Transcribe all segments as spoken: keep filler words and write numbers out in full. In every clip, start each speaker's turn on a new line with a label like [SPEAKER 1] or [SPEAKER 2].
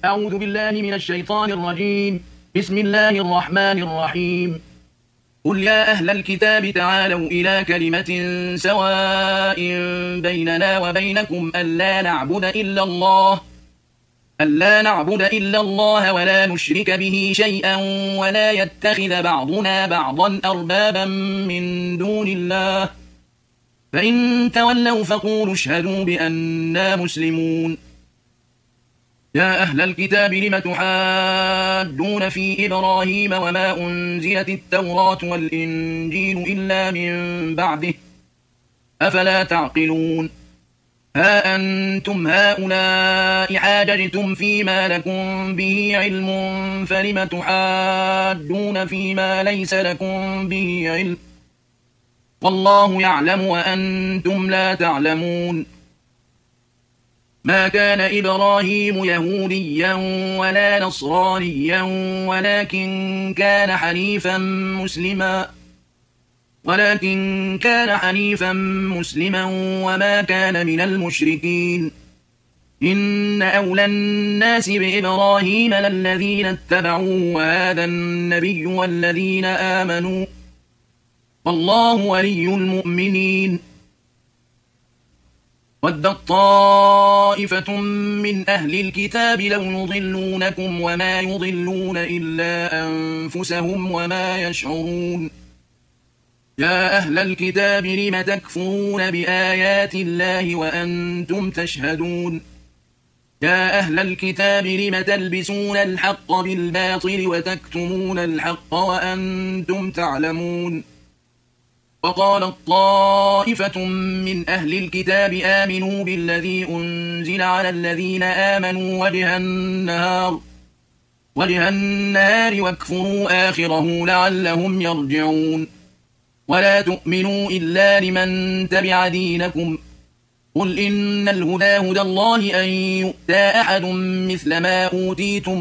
[SPEAKER 1] أعوذ بالله من الشيطان الرجيم. بسم الله الرحمن الرحيم. قل يا أهل الكتاب تعالوا إلى كلمة سواء بيننا وبينكم ألا نعبد إلا الله ألا نعبد إلا الله ولا نشرك به شيئا ولا يتخذ بعضنا بعضا أربابا من دون الله فإن تولوا فقولوا اشهدوا بأننا مسلمون. يا أهل الكتاب لم تحاجون في إبراهيم وما أنزلت التوراة والإنجيل إلا من بعده أفلا تعقلون. ها أنتم هؤلاء حاججتم فيما لكم به علم فلم تحاجون فيما ليس لكم به علم والله يعلم وأنتم لا تعلمون. ما كان إبراهيم يهوديا ولا نصرانيا ولكن كان حنيفا مسلما ولكن كان حنيفا مسلما وما كان من المشركين. إن أولى الناس بإبراهيم للذين اتبعوه وهذا النبي والذين آمنوا والله ولي المؤمنين. ودت طائفة من أهل الكتاب لو يضلونكم وما يضلون إلا أنفسهم وما يشعرون. يا أهل الكتاب لم تكفرون بآيات الله وأنتم تشهدون. يا أهل الكتاب لم تلبسون الحق بالباطل وتكتمون الحق وأنتم تعلمون. وقالت طائفة من أهل الكتاب آمنوا بالذي أنزل على الذين آمنوا وجه النهار وجه النهار واكفروا آخره لعلهم يرجعون. ولا تؤمنوا إلا لمن تبع دينكم قل إن الهدى هدى الله أن يؤتى أحد مثل ما أوتيتم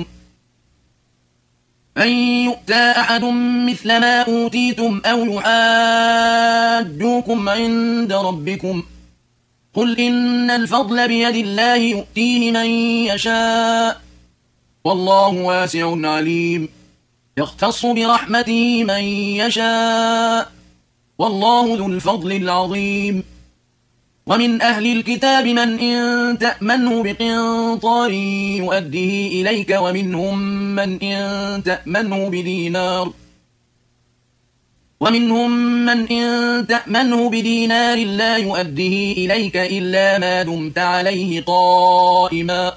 [SPEAKER 1] أن يؤتى أحد مثل ما أوتيتم أو يحاجوكم عند ربكم قل إن الفضل بيد الله يؤتيه من يشاء والله واسع عليم. يختص برحمته من يشاء والله ذو الفضل العظيم. ومن أهل الكتاب من إن تأمنه بقنطار يؤديه إليك ومنهم من إن تأمنه بدينار ومنهم من إن تأمنه بدينار لا يؤديه إليك إلا ما دمت عليه قائما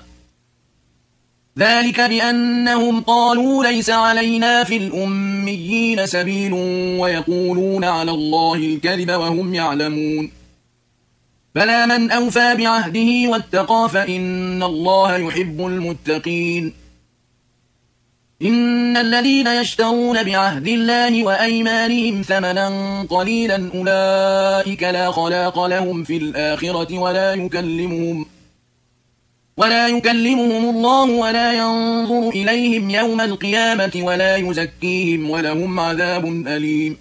[SPEAKER 1] ذلك بأنهم قالوا ليس علينا في الأميين سبيل ويقولون على الله الكذب وهم يعلمون. بلى من أوفى بعهده واتقى فإن الله يحب المتقين. إن الذين يشترون بعهد الله وأيمانهم ثمنا قليلا أولئك لا خلاق لهم في الآخرة ولا يكلمهم ولا يكلمهم الله ولا ينظر إليهم يوم القيامة ولا يزكيهم ولهم عذاب أليم.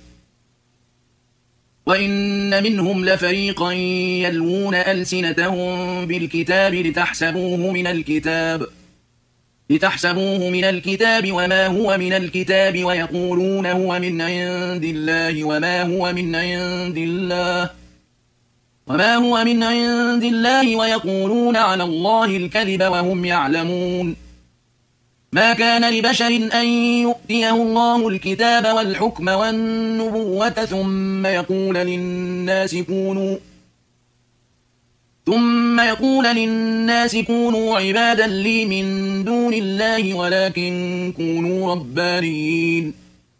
[SPEAKER 1] وإن منهم لفريقا يلوون ألسنتهم بالكتاب لتحسبوه من الكتاب لتحسبوه من الكتاب وما هو من الكتاب ويقولون هو من عند الله وما هو من عند الله وما هو من عند الله ويقولون على الله الكذب وهم يعلمون. ما كان لبشر أن يؤتيه الله الكتاب والحكم والنبوة ثم يقول للناس كونوا ثم يقول للناس كونوا عبادا لي من دون الله ولكن كونوا ربانيين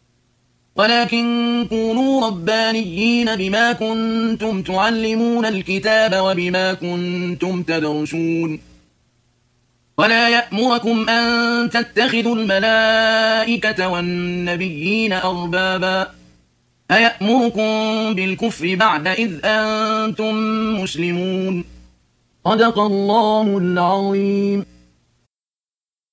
[SPEAKER 1] ولكن كونوا ربانيين بما كنتم تعلمون الكتاب وبما كنتم تدرسون. ولا يأمركم أن تتخذوا الملائكة والنبيين أربابا أيأمركم بالكفر بعد إذ أنتم مسلمون. صدق الله العظيم.